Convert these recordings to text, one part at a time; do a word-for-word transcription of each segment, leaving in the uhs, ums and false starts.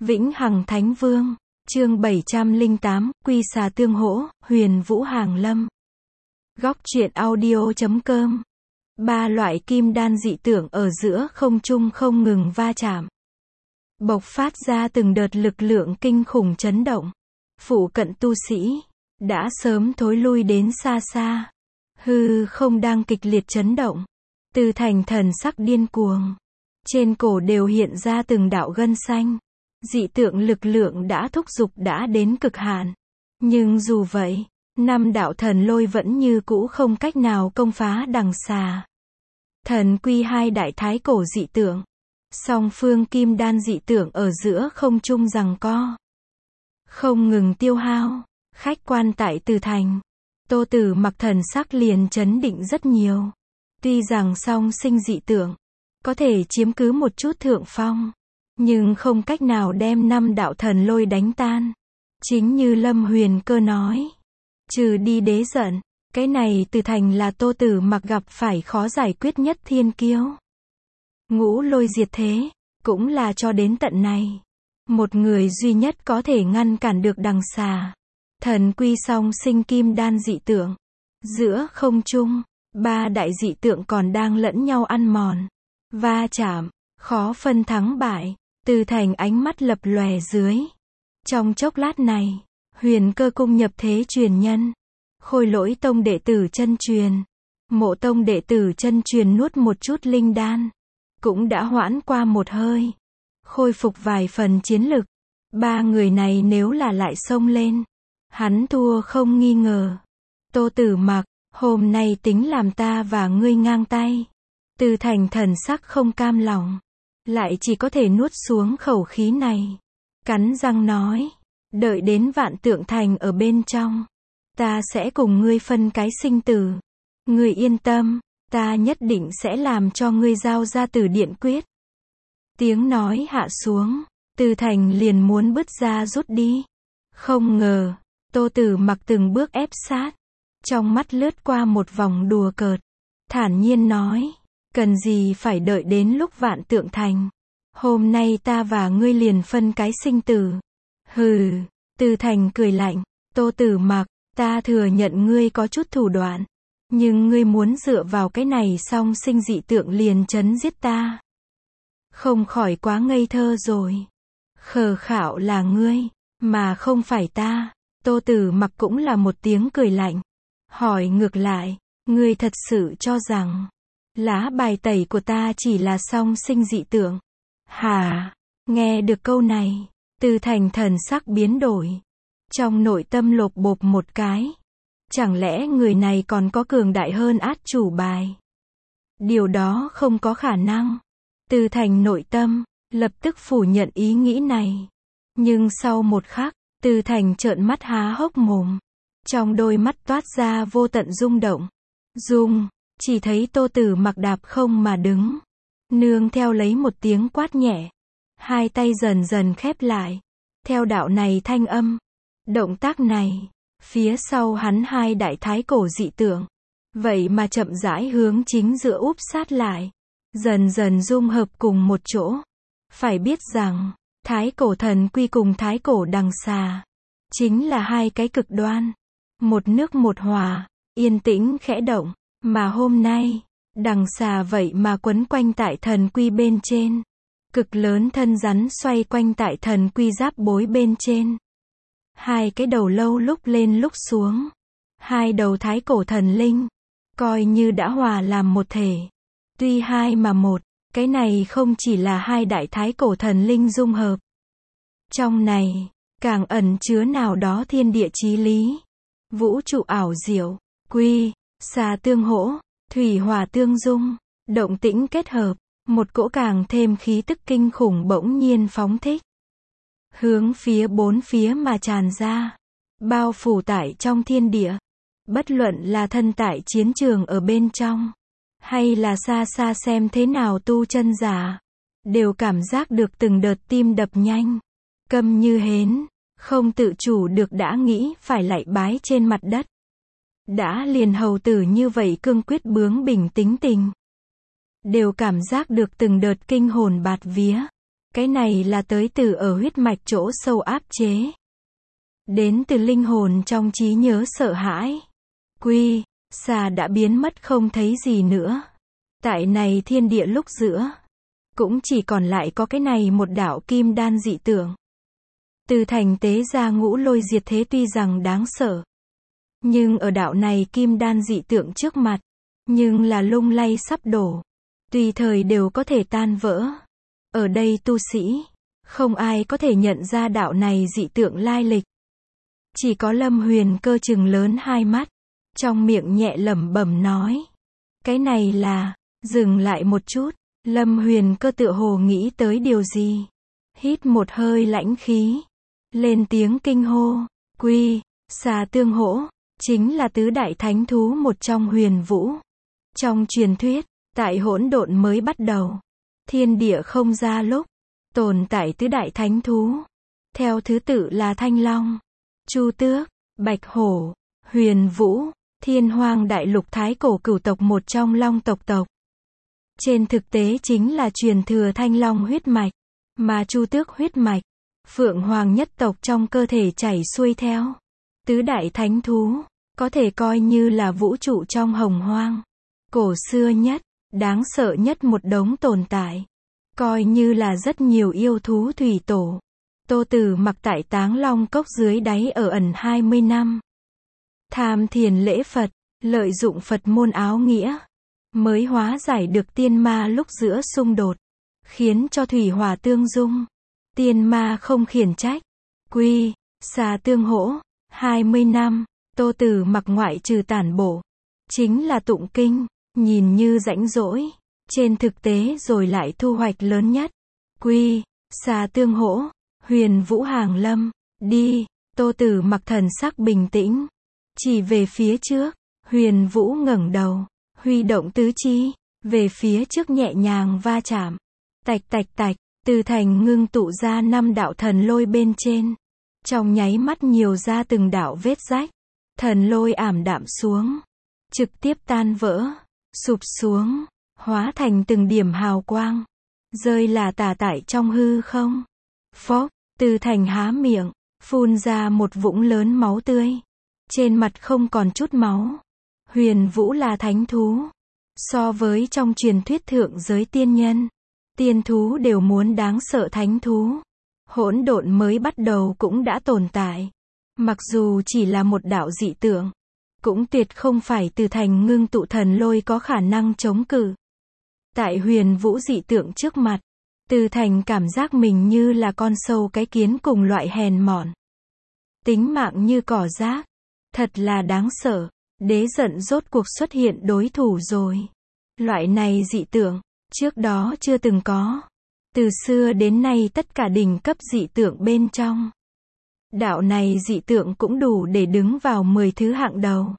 Vĩnh Hằng Thánh Vương, chương bảy trăm lẻ tám, Quy Xà Tương Hỗ, Huyền Vũ Hàng Lâm. Góc truyện audio chấm com. Ba loại kim đan dị tượng ở giữa không trung không ngừng va chạm, bộc phát ra từng đợt lực lượng kinh khủng chấn động. Phụ cận tu sĩ đã sớm thối lui đến xa xa. Hư không đang kịch liệt chấn động. Từ Thành thần sắc điên cuồng, trên cổ đều hiện ra từng đạo gân xanh. Dị tượng lực lượng đã thúc giục đã đến cực hạn. Nhưng dù vậy, năm đạo thần lôi vẫn như cũ không cách nào công phá đằng xà. Thần quy hai đại thái cổ dị tượng, song phương kim đan dị tượng ở giữa không trung giằng co, không ngừng tiêu hao. Khách quan tại Từ Thành, Tô Tử Mặc thần sắc liền chấn định rất nhiều. Tuy rằng song sinh dị tượng có thể chiếm cứ một chút thượng phong, nhưng không cách nào đem năm đạo thần lôi đánh tan. Chính như Lâm Huyền Cơ nói, trừ đi đế giận, cái này Từ Thành là Tô Tử Mặc gặp phải khó giải quyết nhất thiên kiêu. Ngũ lôi diệt thế, cũng là cho đến tận này, một người duy nhất có thể ngăn cản được đằng xà. Thần quy song sinh kim đan dị tượng. Giữa không trung, ba đại dị tượng còn đang lẫn nhau ăn mòn, va chạm, khó phân thắng bại. Từ Thành ánh mắt lập lòe dưới. Trong chốc lát này, Huyền Cơ cung nhập thế truyền nhân, Khôi Lỗi tông đệ tử chân truyền, Mộ tông đệ tử chân truyền nuốt một chút linh đan, cũng đã hoãn qua một hơi, khôi phục vài phần chiến lực. Ba người này nếu là lại xông lên, hắn thua không nghi ngờ. Tô Tử Mặc, hôm nay tính làm ta và ngươi ngang tay. Từ Thành thần sắc không cam lòng, lại chỉ có thể nuốt xuống khẩu khí này. Cắn răng nói, đợi đến Vạn Tượng Thành ở bên trong, ta sẽ cùng ngươi phân cái sinh tử. Ngươi yên tâm, ta nhất định sẽ làm cho ngươi giao ra Tử Điện Quyết. Tiếng nói hạ xuống, Từ Thành liền muốn bứt ra rút đi. Không ngờ, Tô Tử Mặc từng bước ép sát, trong mắt lướt qua một vòng đùa cợt, thản nhiên nói, cần gì phải đợi đến lúc Vạn Tượng Thành. Hôm nay ta và ngươi liền phân cái sinh tử. Hừ. Từ Thành cười lạnh, Tô Tử Mặc, ta thừa nhận ngươi có chút thủ đoạn, nhưng ngươi muốn dựa vào cái này song sinh dị tượng liền chấn giết ta, không khỏi quá ngây thơ rồi. Khờ khạo là ngươi, mà không phải ta. Tô Tử Mặc cũng là một tiếng cười lạnh, hỏi ngược lại, ngươi thật sự cho rằng lá bài tẩy của ta chỉ là song sinh dị tượng? Hả? Nghe được câu này, Từ Thành thần sắc biến đổi, trong nội tâm lột bột một cái. Chẳng lẽ người này còn có cường đại hơn át chủ bài? Điều đó không có khả năng. Từ Thành nội tâm lập tức phủ nhận ý nghĩ này. Nhưng sau một khắc, Từ Thành trợn mắt há hốc mồm, trong đôi mắt toát ra vô tận rung động. Rung, chỉ thấy Tô Tử Mặc đạp không mà đứng, nương theo lấy một tiếng quát nhẹ, hai tay dần dần khép lại. Theo đạo này thanh âm, động tác này, phía sau hắn hai đại thái cổ dị tượng, vậy mà chậm rãi hướng chính giữa úp sát lại, dần dần dung hợp cùng một chỗ. Phải biết rằng, thái cổ thần quy cùng thái cổ đằng xà chính là hai cái cực đoan, một nước một hỏa, yên tĩnh khẽ động. Mà hôm nay, đằng xà vậy mà quấn quanh tại thần quy bên trên, cực lớn thân rắn xoay quanh tại thần quy giáp bối bên trên. Hai cái đầu lâu lúc lên lúc xuống, hai đầu thái cổ thần linh, coi như đã hòa làm một thể. Tuy hai mà một, cái này không chỉ là hai đại thái cổ thần linh dung hợp. Trong này, càng ẩn chứa nào đó thiên địa chí lý, vũ trụ ảo diệu, quy, xà tương hỗ, thủy hỏa tương dung, động tĩnh kết hợp, một cỗ càng thêm khí tức kinh khủng bỗng nhiên phóng thích, hướng phía bốn phía mà tràn ra, bao phủ tại trong thiên địa. Bất luận là thân tại chiến trường ở bên trong, hay là xa xa xem thế nào tu chân giả, đều cảm giác được từng đợt tim đập nhanh, câm như hến, không tự chủ được đã nghĩ phải lạy bái trên mặt đất. Đã liền hầu tử như vậy cương quyết bướng bỉnh tính tình, đều cảm giác được từng đợt kinh hồn bạt vía. Cái này là tới từ ở huyết mạch chỗ sâu áp chế. Đến từ linh hồn trong trí nhớ sợ hãi. Quy, xà đã biến mất không thấy gì nữa. Tại này thiên địa lúc giữa. Cũng chỉ còn lại có cái này một đạo kim đan dị tượng. Từ thành tế ra ngũ lôi diệt thế tuy rằng đáng sợ. Nhưng ở đạo này kim đan dị tượng trước mặt. Nhưng là lung lay sắp đổ. Tùy thời đều có thể tan vỡ. Ở đây tu sĩ. Không ai có thể nhận ra đạo này dị tượng lai lịch. Chỉ có Lâm Huyền Cơ trừng lớn hai mắt. Trong miệng nhẹ lẩm bẩm nói. Cái này là. Dừng lại một chút. Lâm Huyền Cơ tựa hồ nghĩ tới điều gì. Hít một hơi lãnh khí. Lên tiếng kinh hô. Quy, xà tương hỗ. Chính là tứ đại thánh thú một trong huyền vũ. Trong truyền thuyết, tại hỗn độn mới bắt đầu. Thiên địa không ra lúc. Tồn tại tứ đại thánh thú. Theo thứ tự là Thanh Long, Chu Tước, Bạch Hổ, Huyền Vũ, Thiên Hoang đại lục thái cổ cửu tộc một trong Long tộc tộc. Trên thực tế chính là truyền thừa Thanh Long huyết mạch, mà Chu Tước huyết mạch, Phượng Hoàng nhất tộc trong cơ thể chảy xuôi theo. Tứ đại thánh thú, có thể coi như là vũ trụ trong hồng hoang. Cổ xưa nhất, đáng sợ nhất một đống tồn tại. Coi như là rất nhiều yêu thú thủy tổ. Tô Tử Mặc tại Táng Long cốc dưới đáy ở ẩn hai mươi năm. Tham thiền lễ Phật, lợi dụng Phật môn áo nghĩa. Mới hóa giải được tiên ma lúc giữa xung đột. Khiến cho thủy hỏa tương dung. Tiên ma không khiển trách. Quy, xà tương hỗ. hai mươi năm, Tô Tử Mặc ngoại trừ tản bộ. Chính là tụng kinh, nhìn như rãnh rỗi. Trên thực tế rồi lại thu hoạch lớn nhất. Quy, xà tương hỗ. Huyền Vũ hàng lâm. Đi, Tô Tử Mặc thần sắc bình tĩnh. Chỉ về phía trước. Huyền Vũ ngẩng đầu. Huy động tứ chi. Về phía trước nhẹ nhàng va chạm. Tạch tạch tạch. Từ thành ngưng tụ ra năm đạo thần lôi bên trên. Trong nháy mắt nhiều ra từng đạo vết rách. Thần lôi ảm đạm xuống. Trực tiếp tan vỡ. Sụp xuống. Hóa thành từng điểm hào quang. Rơi là tả tại trong hư không. Phốc. Từ thành há miệng. Phun ra một vũng lớn máu tươi. Trên mặt không còn chút máu. Huyền Vũ là thánh thú. So với trong truyền thuyết thượng giới tiên nhân. Tiên thú đều muốn đáng sợ thánh thú. Hỗn độn mới bắt đầu cũng đã tồn tại. Mặc dù chỉ là một đạo dị tượng. Cũng tuyệt không phải từ thành ngưng tụ thần lôi có khả năng chống cự. Tại huyền vũ dị tượng trước mặt. Từ thành cảm giác mình như là con sâu cái kiến cùng loại hèn mọn. Tính mạng như cỏ rác. Thật là đáng sợ. Đế giận rốt cuộc xuất hiện đối thủ rồi. Loại này dị tượng. Trước đó chưa từng có. Từ xưa đến nay tất cả đỉnh cấp dị tượng bên trong. Đạo này dị tượng cũng đủ để đứng vào mười thứ hạng đầu.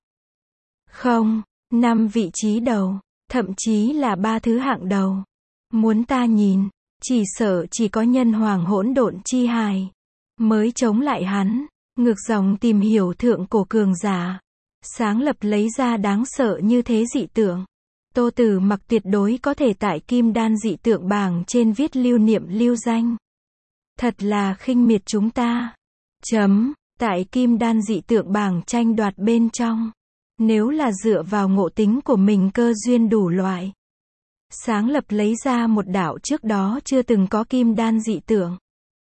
Không, năm vị trí đầu. Thậm chí là ba thứ hạng đầu. Muốn ta nhìn. Chỉ sợ chỉ có nhân hoàng hỗn độn chi hài. Mới chống lại hắn. Ngược dòng tìm hiểu thượng cổ cường giả. Sáng lập lấy ra đáng sợ như thế dị tượng. Tô Tử Mặc tuyệt đối có thể tại kim đan dị tượng bảng trên viết lưu niệm lưu danh. Thật là khinh miệt chúng ta. Chấm, tại kim đan dị tượng bảng tranh đoạt bên trong. Nếu là dựa vào ngộ tính của mình cơ duyên đủ loại. Sáng lập lấy ra một đạo trước đó chưa từng có kim đan dị tượng.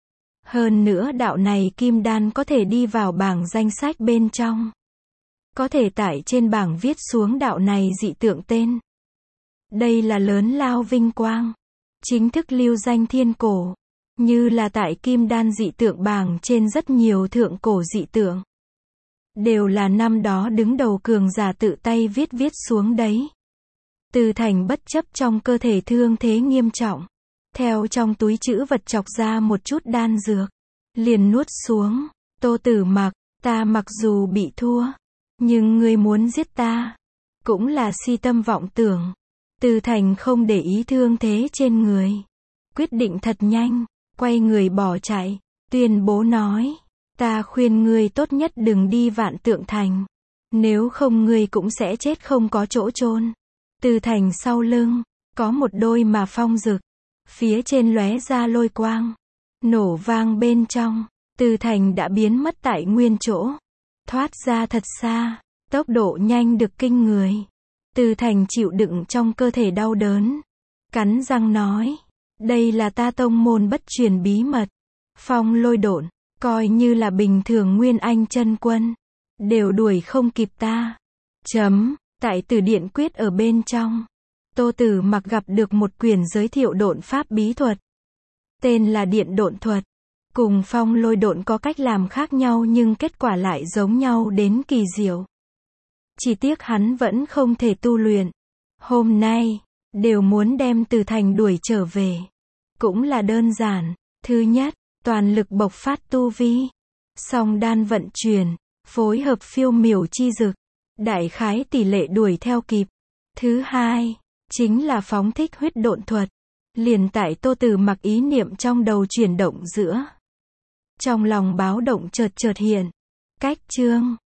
Hơn nữa đạo này kim đan có thể đi vào bảng danh sách bên trong. Có thể tải trên bảng viết xuống đạo này dị tượng tên. Đây là lớn lao vinh quang. Chính thức lưu danh thiên cổ. Như là tại kim đan dị tượng bảng trên rất nhiều thượng cổ dị tượng. Đều là năm đó đứng đầu cường giả tự tay viết viết xuống đấy. Từ thành bất chấp trong cơ thể thương thế nghiêm trọng. Theo trong túi trữ vật chọc ra một chút đan dược. Liền nuốt xuống. Tô Tử Mặc, ta mặc dù bị thua. Nhưng ngươi muốn giết ta. Cũng là si tâm vọng tưởng. Từ thành không để ý thương thế trên người. Quyết định thật nhanh. Quay người bỏ chạy. Tuyên bố nói. Ta khuyên ngươi tốt nhất đừng đi Vạn Tượng Thành. Nếu không ngươi cũng sẽ chết không có chỗ chôn. Từ thành sau lưng. Có một đôi mà phong rực. Phía trên lóe ra lôi quang. Nổ vang bên trong. Từ Thành đã biến mất tại nguyên chỗ. Thoát ra thật xa. Tốc độ nhanh được kinh người. Từ Thành chịu đựng trong cơ thể đau đớn. Cắn răng nói. Đây là ta tông môn bất truyền bí mật. Phong lôi độn. Coi như là bình thường nguyên anh chân quân. Đều đuổi không kịp ta. Chấm. Tại từ điện quyết ở bên trong. Tô Tử Mặc gặp được một quyển giới thiệu độn pháp bí thuật. Tên là điện độn thuật. Cùng phong lôi độn có cách làm khác nhau nhưng kết quả lại giống nhau đến kỳ diệu. Chỉ tiếc hắn vẫn không thể tu luyện. Hôm nay, đều muốn đem Từ Thành đuổi trở về. Cũng là đơn giản. Thứ nhất, toàn lực bộc phát tu vi. Song đan vận chuyển, phối hợp phiêu miểu chi dực. Đại khái tỷ lệ đuổi theo kịp. Thứ hai, chính là phóng thích huyết độn thuật. Liền tại Tô Tử Mặc ý niệm trong đầu chuyển động giữa. Trong lòng báo động chợt chợt hiện. Cách chương